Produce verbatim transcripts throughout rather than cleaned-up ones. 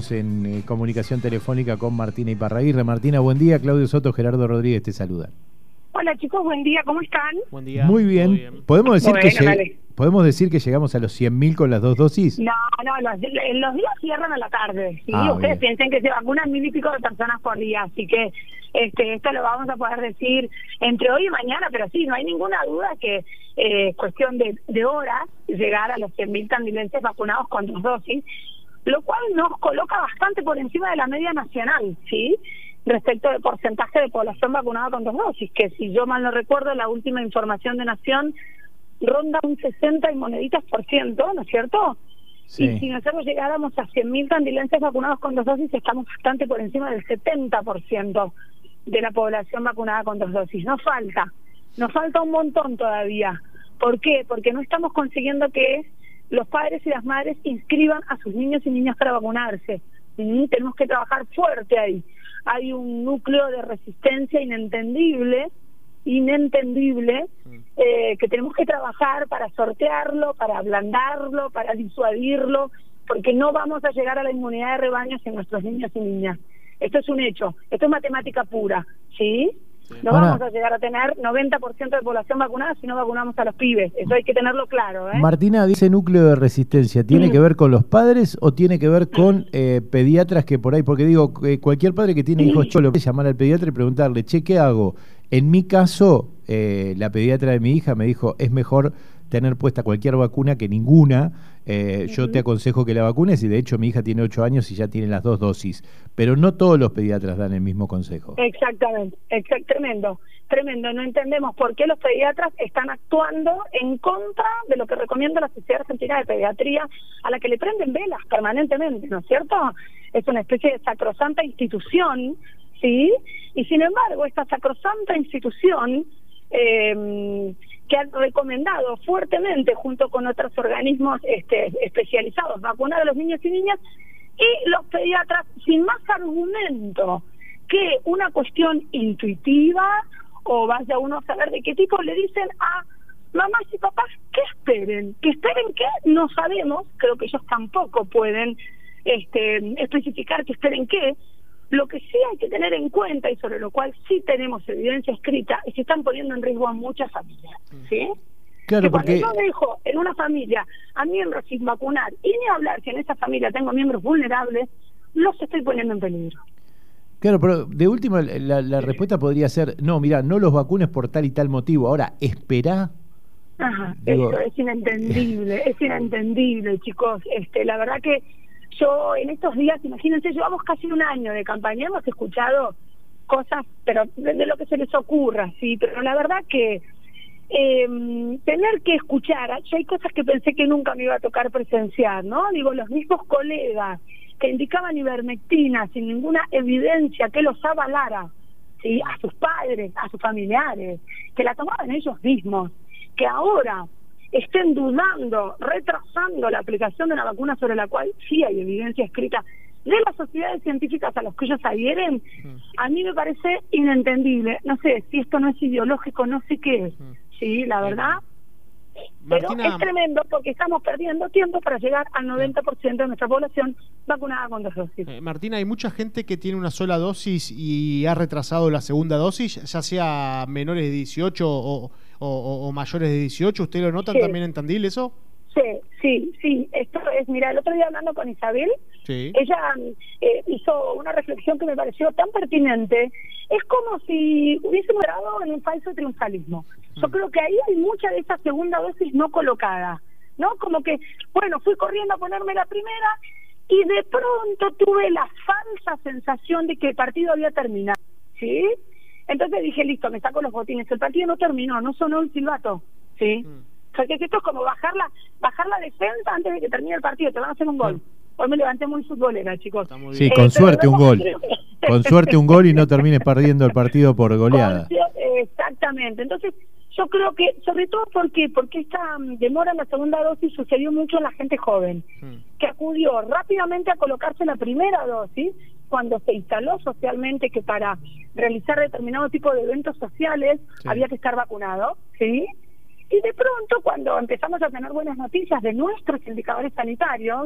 estamos en eh, comunicación telefónica con Martina Iparraguirre. Martina, buen día. Claudio Soto, Gerardo Rodríguez te saluda. Hola chicos, buen día, ¿cómo están? Buen día. Muy bien. bien. ¿Podemos decir, bueno, que dale. ¿Podemos decir que llegamos a los cien mil con las dos dosis? No, no, los, los días cierran a la tarde. ¿sí? Ah, Ustedes bien. piensen que se vacunan mil y pico de personas por día, así que este, esto lo vamos a poder decir entre hoy y mañana, pero sí, no hay ninguna duda que es eh, cuestión de, de horas llegar a los cien mil tandilenses vacunados con dos dosis, lo cual nos coloca bastante por encima de la media nacional, ¿sí? Respecto del porcentaje de población vacunada con dos dosis, que si yo mal no recuerdo, la última información de Nación ronda un sesenta y moneditas por ciento, ¿no es cierto? Sí. Y si nosotros llegáramos a cien mil tandilenses vacunados con dos dosis, estamos bastante por encima del setenta por ciento de la población vacunada con dos dosis. Nos falta, nos falta un montón todavía. ¿Por qué? Porque no estamos consiguiendo que los padres y las madres inscriban a sus niños y niñas para vacunarse. Y tenemos que trabajar fuerte ahí. Hay un núcleo de resistencia inentendible, inentendible, eh, que tenemos que trabajar para sortearlo, para ablandarlo, para disuadirlo, porque no vamos a llegar a la inmunidad de rebaño sin nuestros niños y niñas. Esto es un hecho, esto es matemática pura, ¿sí? No Ahora, vamos a llegar a tener noventa por ciento de población vacunada si no vacunamos a los pibes, eso hay que tenerlo claro, ¿eh? Martina, dice núcleo de resistencia, ¿tiene Mm. que ver con los padres o tiene que ver con eh, pediatras que por ahí? Porque digo, eh, cualquier padre que tiene hijos cholos puede llamar al pediatra y preguntarle, che, ¿qué hago? En mi caso, eh, la pediatra de mi hija me dijo, es mejor tener puesta cualquier vacuna que ninguna. Eh, uh-huh. Yo te aconsejo que la vacunes y de hecho mi hija tiene ocho años y ya tiene las dos dosis. Pero no todos los pediatras dan el mismo consejo. Exactamente, exact, tremendo, tremendo. No entendemos por qué los pediatras están actuando en contra de lo que recomienda la Sociedad Argentina de Pediatría, a la que le prenden velas permanentemente, ¿no es cierto? Es una especie de sacrosanta institución, ¿sí? Y sin embargo, esta sacrosanta institución eh, que han recomendado fuertemente junto con otros organismos este, especializados vacunar a los niños y niñas, y los pediatras sin más argumento que una cuestión intuitiva o vaya uno a saber de qué tipo, le dicen a mamás y papás que esperen, que esperen que no sabemos, creo que ellos tampoco pueden este, especificar que esperen qué. Lo que sí hay que tener en cuenta y sobre lo cual sí tenemos evidencia escrita es que están poniendo en riesgo a muchas familias, ¿sí? Claro, que porque cuando yo dejo en una familia a miembros sin vacunar y ni hablar si en esa familia tengo miembros vulnerables, los estoy poniendo en peligro. Claro, pero de última la, la respuesta podría ser, no, mira, no los vacunes por tal y tal motivo. Ahora, esperá. Ajá, Digo, eso es inentendible, es inentendible, chicos. Este, la verdad que yo en estos días, imagínense, llevamos casi un año de campaña, hemos escuchado cosas, pero de, de lo que se les ocurra, sí, pero la verdad que eh, tener que escuchar, yo hay cosas que pensé que nunca me iba a tocar presenciar, ¿no? Digo, los mismos colegas que indicaban ivermectina sin ninguna evidencia que los avalara, ¿sí? A sus padres, a sus familiares, que la tomaban ellos mismos, que ahora estén dudando, retrasando la aplicación de una vacuna sobre la cual sí hay evidencia escrita de las sociedades científicas a los que ellos adhieren, a mí me parece inentendible. No sé, si esto no es ideológico, no sé qué es. Sí, la verdad. Pero Martina, es tremendo porque estamos perdiendo tiempo para llegar al noventa por ciento de nuestra población vacunada con dos dosis. Eh, Martina, hay mucha gente que tiene una sola dosis y ha retrasado la segunda dosis, ya sea menores de dieciocho o, o, o mayores de dieciocho. ¿Usted lo notan sí. también en Tandil eso? Sí, sí, sí. Esto es, mira, el otro día hablando con Isabel, sí. ella eh, hizo una reflexión que me pareció tan pertinente. Es como si hubiésemos entrado en un falso triunfalismo. Yo creo que ahí hay mucha de esa segunda dosis no colocada, ¿no? Como que, bueno, fui corriendo a ponerme la primera y de pronto tuve la falsa sensación de que el partido había terminado, ¿sí? Entonces dije, listo, me saco los botines. El partido no terminó, no sonó el silbato, ¿sí? Mm. O sea, que esto es como bajar la, bajar la defensa antes de que termine el partido, te van a hacer un gol. Mm. Hoy me levanté muy futbolera, chicos. Sí, eh, con suerte un gol. Con suerte un gol y no termines perdiendo el partido por goleada. Con, exactamente. Entonces, yo creo que, sobre todo, ¿por qué? Porque esta um, demora en la segunda dosis sucedió mucho en la gente joven, mm. que acudió rápidamente a colocarse la primera dosis cuando se instaló socialmente que para realizar determinado tipo de eventos sociales sí. había que estar vacunado, ¿sí? Y de pronto, cuando empezamos a tener buenas noticias de nuestros indicadores sanitarios,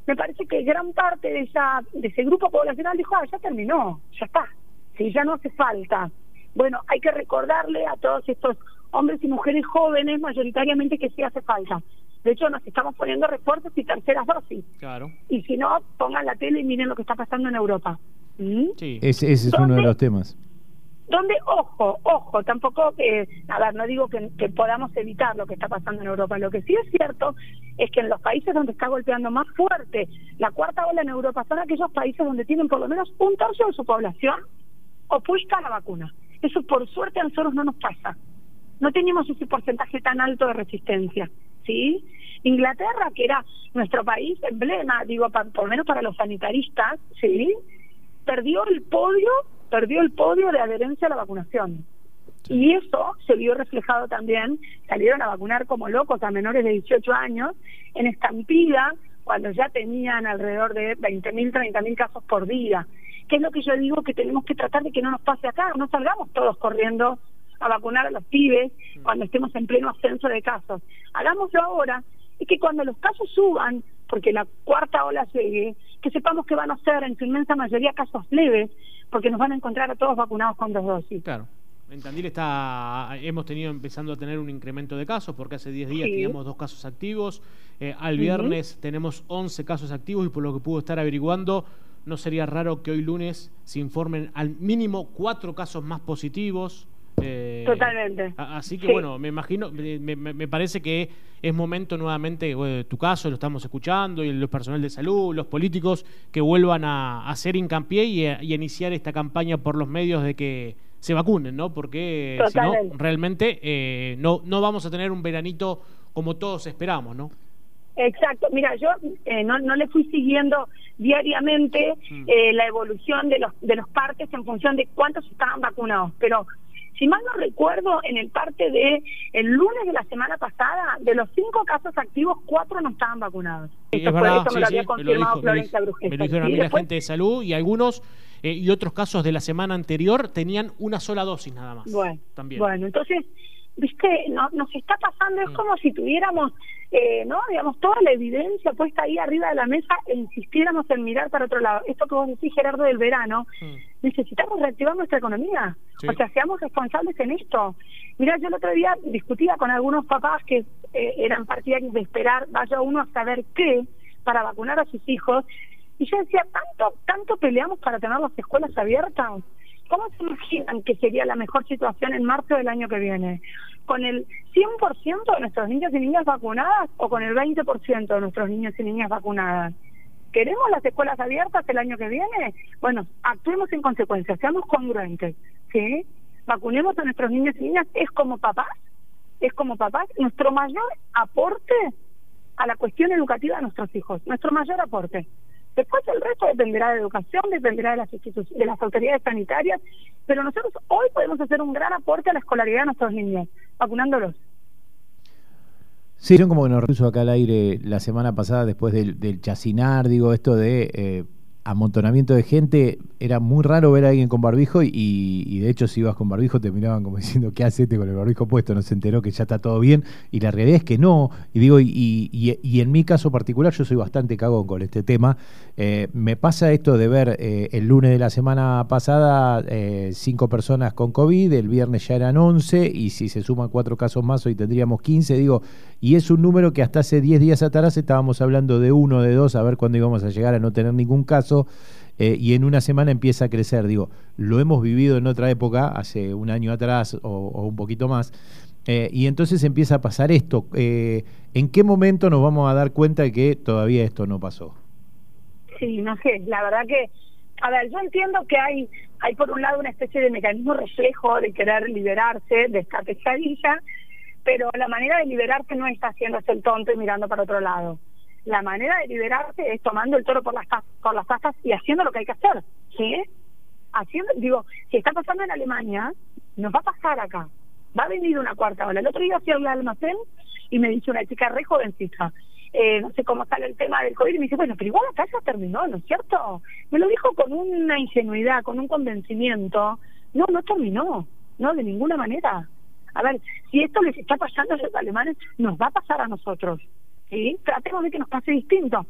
me parece que gran parte de esa de ese grupo poblacional dijo, ah, ya terminó, ya está, sí, ya no hace falta. Bueno, hay que recordarle a todos estos hombres y mujeres jóvenes, mayoritariamente, que sí hace falta. De hecho, nos estamos poniendo refuerzos y terceras dosis. Claro. Y si no, pongan la tele y miren lo que está pasando en Europa. ¿Mm? Sí. Ese, ese es uno de los temas. Donde, ojo, ojo, tampoco, eh, a ver, no digo que, que podamos evitar lo que está pasando en Europa. Lo que sí es cierto es que en los países donde está golpeando más fuerte la cuarta ola en Europa son aquellos países donde tienen por lo menos un tercio de su población opuesta a la vacuna. Eso, por suerte, a nosotros no nos pasa. No teníamos ese porcentaje tan alto de resistencia, ¿sí? Inglaterra, que era nuestro país emblema, digo, pa, por lo menos para los sanitaristas, ¿sí?, perdió el podio, perdió el podio de adherencia a la vacunación. Sí. Y eso se vio reflejado también, salieron a vacunar como locos a menores de dieciocho años, en estampida, cuando ya tenían alrededor de veinte mil, treinta mil casos por día. Que es lo que yo digo, que tenemos que tratar de que no nos pase acá, no salgamos todos corriendo a vacunar a los pibes cuando estemos en pleno ascenso de casos. Hagámoslo ahora, y que cuando los casos suban, porque la cuarta ola llegue, que sepamos que van a ser en su inmensa mayoría casos leves, porque nos van a encontrar a todos vacunados con dos dosis. Claro. En Tandil está, hemos tenido empezando a tener un incremento de casos, porque hace diez días sí. teníamos dos casos activos, eh, al viernes uh-huh. tenemos once casos activos, y por lo que pudo estar averiguando, no sería raro que hoy lunes se informen al mínimo cuatro casos más positivos. Eh, Totalmente. Así que sí. bueno, me imagino, me, me, me parece que es momento nuevamente, bueno, tu caso lo estamos escuchando, y los personal de salud, los políticos, que vuelvan a, a hacer hincapié y a, y a iniciar esta campaña por los medios de que se vacunen, ¿no? Porque si no, realmente eh, no, no vamos a tener un veranito como todos esperamos, ¿no? Exacto. Mira, yo eh, no, no le fui siguiendo diariamente mm. eh, la evolución de los de los partes en función de cuántos estaban vacunados, pero si mal no recuerdo, en el parte de el lunes de la semana pasada, de los cinco casos activos, cuatro no estaban vacunados. Sí, Eso es fue, verdad, eso sí, me lo sí, había confirmado me Florencia Brujesta. Me lo dijeron a mí ¿sí? la Después, gente de salud, y algunos eh, y otros casos de la semana anterior tenían una sola dosis nada más. Bueno, también. Bueno, entonces, viste, no, nos está pasando, es mm. como si tuviéramos, eh, no, digamos, toda la evidencia puesta ahí arriba de la mesa e insistiéramos en mirar para otro lado. Esto que vos decís, Gerardo, del verano, mm. necesitamos reactivar nuestra economía. Sí. O sea, seamos responsables en esto. Mirá, yo el otro día discutía con algunos papás que eh, eran partidarios de esperar, vaya uno a saber qué, para vacunar a sus hijos, y yo decía, ¿tanto, tanto peleamos para tener las escuelas abiertas? ¿Cómo se imaginan que sería la mejor situación en marzo del año que viene? ¿Con el cien por ciento de nuestros niños y niñas vacunadas o con el veinte por ciento de nuestros niños y niñas vacunadas? ¿Queremos las escuelas abiertas el año que viene? Bueno, actuemos en consecuencia, seamos congruentes, ¿sí? Vacunemos a nuestros niños y niñas. Es como papás, es como papás nuestro mayor aporte a la cuestión educativa de nuestros hijos, nuestro mayor aporte. Después el resto dependerá de educación, dependerá de las instituciones, de las autoridades sanitarias, pero nosotros hoy podemos hacer un gran aporte a la escolaridad de nuestros niños, vacunándolos. Sí, yo como que nos puso acá al aire la semana pasada después del, del chacinar, digo, esto de eh, amontonamiento de gente, era muy raro ver a alguien con barbijo y, y de hecho si ibas con barbijo te miraban como diciendo ¿qué haces con el barbijo puesto? No se enteró que ya está todo bien, y la realidad es que no, y digo, y, y, y en mi caso particular yo soy bastante cagón con este tema. Eh, me pasa esto de ver eh, el lunes de la semana pasada eh, cinco personas con COVID, el viernes ya eran once, y si se suman cuatro casos más hoy tendríamos quince, digo, y es un número que hasta hace diez días atrás estábamos hablando de uno, de dos, a ver cuándo íbamos a llegar a no tener ningún caso. Eh, y en una semana empieza a crecer. Digo, lo hemos vivido en otra época, hace un año atrás o, o un poquito más, eh, y entonces empieza a pasar esto. Eh, ¿En qué momento nos vamos a dar cuenta de que todavía esto no pasó? Sí, no sé, la verdad que, a ver, yo entiendo que hay, hay por un lado una especie de mecanismo reflejo de querer liberarse de esta pesadilla, pero la manera de liberarse no está haciéndose el tonto y mirando para otro lado. La manera de liberarse es tomando el toro por las por las astas y haciendo lo que hay que hacer, ¿sí? Haciendo, digo, si está pasando en Alemania, nos va a pasar acá. Va a venir una cuarta ola. El otro día fui a un almacén y me dice una chica re jovencita, eh, no sé cómo sale el tema del COVID, y me dice, bueno, pero igual acá ya terminó, ¿no es cierto? Me lo dijo con una ingenuidad, con un convencimiento. No, no terminó, no, de ninguna manera. A ver, si esto les está pasando a los alemanes, nos va a pasar a nosotros. ¿Sí? Tratemos de que nos pase distinto.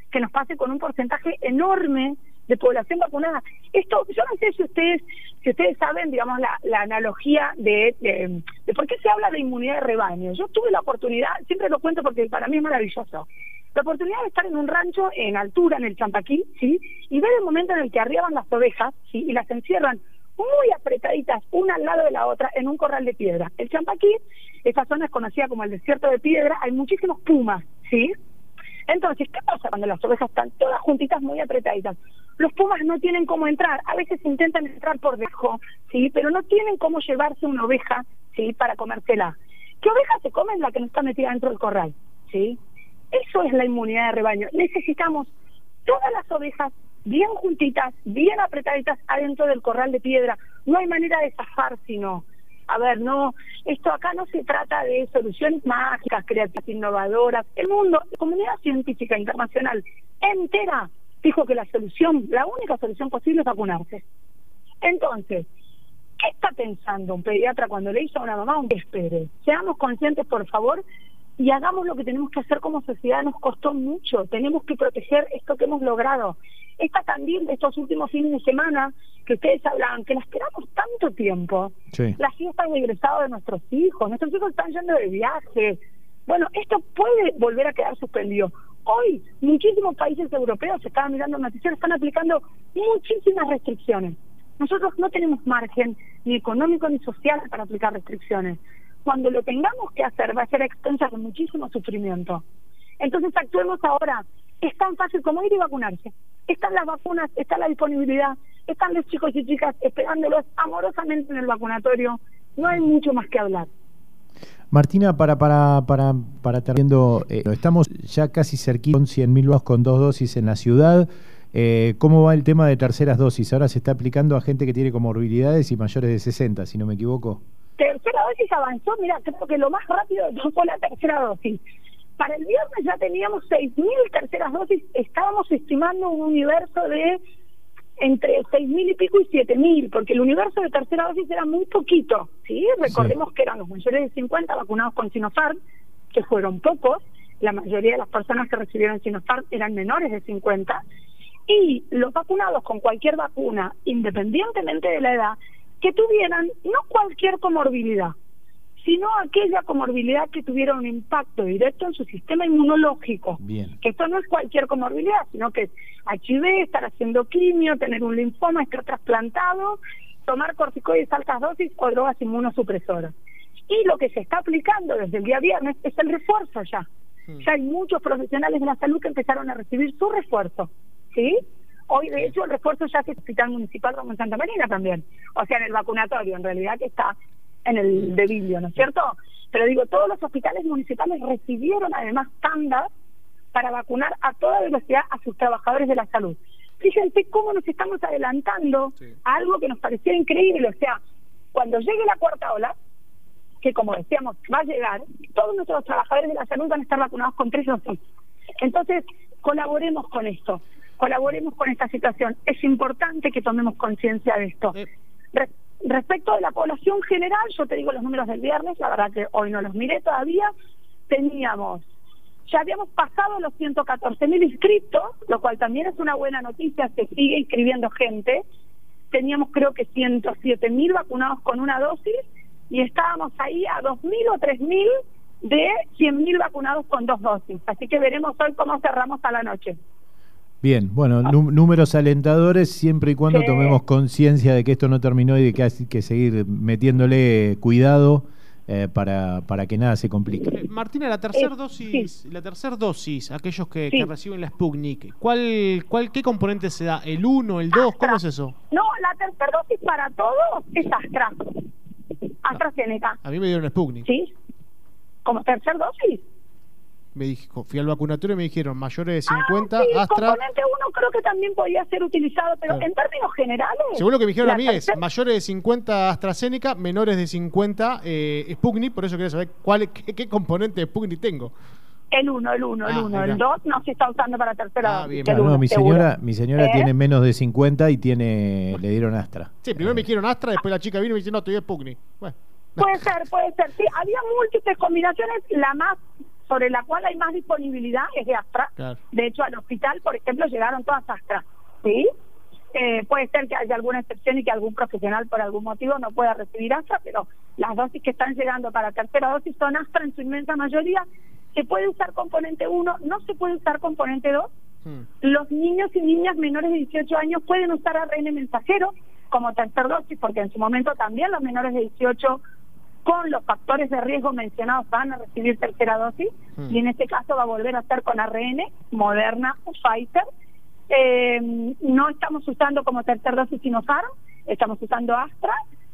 que nos pase con un porcentaje enorme de población vacunada. Esto, yo no sé si ustedes si ustedes saben, digamos, la, la analogía de, de, de por qué se habla de inmunidad de rebaño. Yo tuve la oportunidad, siempre lo cuento porque para mí es maravilloso, la oportunidad de estar en un rancho en altura, en el Champaquí, ¿sí? Y ver el momento en el que arriban las ovejas, ¿sí? Y las encierran muy apretaditas, una al lado de la otra, en un corral de piedra. El Champaquí, esa zona es conocida como el desierto de piedra, hay muchísimos pumas, ¿sí? Entonces, ¿qué pasa cuando las ovejas están todas juntitas, muy apretaditas? Los pumas no tienen cómo entrar, a veces intentan entrar por debajo, ¿sí? Pero no tienen cómo llevarse una oveja, ¿sí? Para comérsela. ¿Qué oveja se come? La que no está metida dentro del corral, ¿sí? Eso es la inmunidad de rebaño. Necesitamos todas las ovejas bien juntitas, bien apretaditas adentro del corral de piedra. No hay manera de zafar, sino... A ver, no, esto acá no se trata de soluciones mágicas, creativas, innovadoras. El mundo, la comunidad científica internacional entera dijo que la solución, la única solución posible es vacunarse. Entonces, ¿qué está pensando un pediatra cuando le dice a una mamá un que espere? Seamos conscientes, por favor, y hagamos lo que tenemos que hacer como sociedad. Nos costó mucho, tenemos que proteger esto que hemos logrado. Esta también de estos últimos fines de semana que ustedes hablaban, que las esperamos tanto tiempo, sí. Las fiestas de egresado de nuestros hijos, nuestros hijos están yendo de viaje. Bueno, esto puede volver a quedar suspendido. Hoy, muchísimos países europeos, se estaban mirando noticias, están aplicando muchísimas restricciones. Nosotros no tenemos margen ni económico ni social para aplicar restricciones. Cuando lo tengamos que hacer, va a ser extensa con muchísimo sufrimiento. Entonces actuemos ahora. Es tan fácil como ir y vacunarse. Están las vacunas, está la disponibilidad, están los chicos y chicas esperándolos amorosamente en el vacunatorio. No hay mucho más que hablar. Martina, para para para para terminando, eh, estamos ya casi cerquita con cien mil vacunados con dos dosis en la ciudad. Eh, ¿Cómo va el tema de terceras dosis? Ahora se está aplicando a gente que tiene comorbilidades y mayores de sesenta, si no me equivoco. Tercera dosis avanzó, mira, creo que lo más rápido fue la tercera dosis. Para el viernes ya teníamos seis mil terceras dosis, estábamos estimando un universo de entre seis mil y pico y siete mil, porque el universo de tercera dosis era muy poquito, ¿sí? Recordemos sí. que eran los mayores de cincuenta vacunados con Sinopharm, que fueron pocos, la mayoría de las personas que recibieron Sinopharm eran menores de cincuenta, y los vacunados con cualquier vacuna, independientemente de la edad, que tuvieran no cualquier comorbilidad, sino aquella comorbilidad que tuviera un impacto directo en su sistema inmunológico. Bien. Que esto no es cualquier comorbilidad, sino que H I V, estar haciendo quimio, tener un linfoma, estar trasplantado, tomar corticoides altas dosis o drogas inmunosupresoras. Y lo que se está aplicando desde el día viernes es el refuerzo ya. Hmm. Ya hay muchos profesionales de la salud que empezaron a recibir su refuerzo, ¿sí? Hoy, de hecho, el refuerzo ya es el Hospital Municipal Ramón Santa Marina también. O sea, en el vacunatorio, en realidad, que está en el de Bilio, ¿no es cierto? Pero digo, todos los hospitales municipales recibieron además tandas para vacunar a toda velocidad a sus trabajadores de la salud. Fíjense cómo nos estamos adelantando sí. a algo que nos parecía increíble. O sea, cuando llegue la cuarta ola, que como decíamos, va a llegar, todos nuestros trabajadores de la salud van a estar vacunados con tres dosis. Entonces, colaboremos con esto, colaboremos con esta situación. Es importante que tomemos conciencia de esto. Sí. Re Respecto de la población general, yo te digo los números del viernes, la verdad que hoy no los miré todavía, teníamos, ya habíamos pasado los ciento catorce mil inscriptos, lo cual también es una buena noticia, se sigue inscribiendo gente, teníamos creo que ciento siete mil vacunados con una dosis, y estábamos ahí a dos mil o tres mil de cien mil vacunados con dos dosis, así que veremos hoy cómo cerramos a la noche. Bien, bueno, números alentadores siempre y cuando sí. tomemos conciencia de que esto no terminó y de que hay que seguir metiéndole cuidado eh, para, para que nada se complique. Eh, Martina, la tercera eh, dosis, sí. la tercera dosis, aquellos que, sí. que reciben la Sputnik, ¿cuál, cuál, qué componente se da? ¿El uno, el dos? ¿Cómo es eso? No, la tercera dosis para todos es Astra, AstraZeneca. A mí me dieron Sputnik. ¿Sí? ¿Como tercera dosis? Me dijo, fui al vacunatorio y me dijeron mayores de cincuenta, ah, sí, Astra. Componente uno creo que también podía ser utilizado, pero claro. en términos generales. Según lo que me dijeron a mí tercera... es mayores de cincuenta AstraZeneca, menores de cincuenta eh, Sputnik, por eso quería saber cuál, qué, qué componente de Sputnik tengo. El uno, el uno, ah, el uno. El dos no se está usando para tercera. Ah, bien, claro, uno, no, mi señora, mi señora ¿Eh? tiene menos de cincuenta y tiene le dieron Astra. Sí, primero eh. me dijeron Astra, después la chica vino y me dice, no, estoy de Sputnik. Bueno. Puede ser, puede ser. Sí, había múltiples combinaciones. La más sobre la cual hay más disponibilidad es de Astra. Claro. De hecho, al hospital, por ejemplo, llegaron todas Astra, ¿sí? Eh, puede ser que haya alguna excepción y que algún profesional por algún motivo no pueda recibir Astra, pero las dosis que están llegando para tercera dosis son Astra en su inmensa mayoría. Se puede usar componente uno, no se puede usar componente dos. Hmm. Los niños y niñas menores de dieciocho años pueden usar A R N mensajero como tercer dosis, porque en su momento también los menores de dieciocho con los factores de riesgo mencionados van a recibir tercera dosis, hmm. y en este caso va a volver a ser con A R N, Moderna o Pfizer. Eh, no estamos usando como tercer dosis Sinopharm, estamos usando Astra.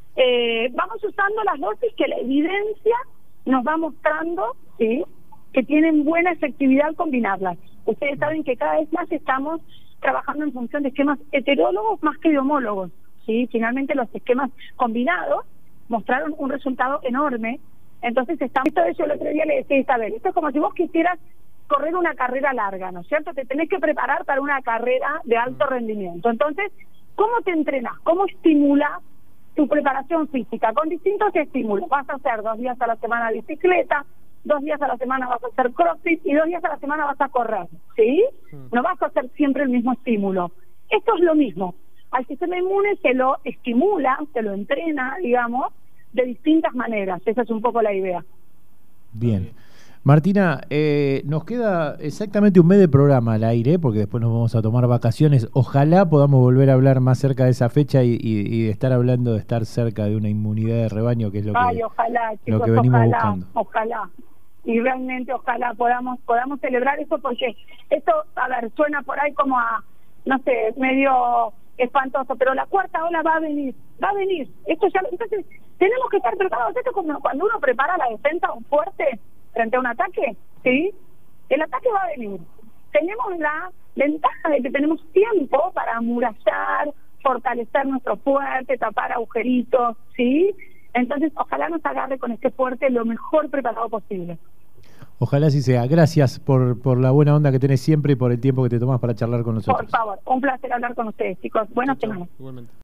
Eh, vamos usando las dosis que la evidencia nos va mostrando, ¿sí?, que tienen buena efectividad al combinarlas. Ustedes saben que cada vez más estamos trabajando en función de esquemas heterólogos más que de homólogos, ¿sí? Finalmente los esquemas combinados mostraron un resultado enorme. Entonces estamos, esto de eso el otro día le decía a Isabel, esto es como si vos quisieras correr una carrera larga, ¿no es cierto? Te tenés que preparar para una carrera de alto rendimiento. Entonces, ¿cómo te entrenas? ¿Cómo estimulas tu preparación física? Con distintos estímulos. Vas a hacer dos días a la semana bicicleta, dos días a la semana vas a hacer crossfit y dos días a la semana vas a correr, ¿sí? No vas a hacer siempre el mismo estímulo. Esto es lo mismo. Al sistema inmune se lo estimula, se lo entrena, digamos, de distintas maneras. Esa es un poco la idea. Bien. Martina, eh, nos queda exactamente un mes de programa al aire, porque después nos vamos a tomar vacaciones. Ojalá podamos volver a hablar más cerca de esa fecha y, y, y de estar hablando de estar cerca de una inmunidad de rebaño, que es lo que, Ay, ojalá, chicos, lo que venimos ojalá, buscando. Ojalá. Y realmente ojalá podamos podamos celebrar eso, porque esto, a ver, suena por ahí como a, no sé, medio espantoso, pero la cuarta ola va a venir, va a venir. Esto ya, entonces, tenemos que estar preparados. Esto es como cuando uno prepara la defensa un fuerte frente a un ataque, ¿sí? El ataque va a venir. Tenemos la ventaja de que tenemos tiempo para amurallar, fortalecer nuestro fuerte, tapar agujeritos, ¿sí? Entonces, ojalá nos agarre con este fuerte lo mejor preparado posible. Ojalá así sea. Gracias por, por la buena onda que tenés siempre y por el tiempo que te tomás para charlar con nosotros. Por favor, un placer hablar con ustedes, chicos. Buenas semanas. Igualmente.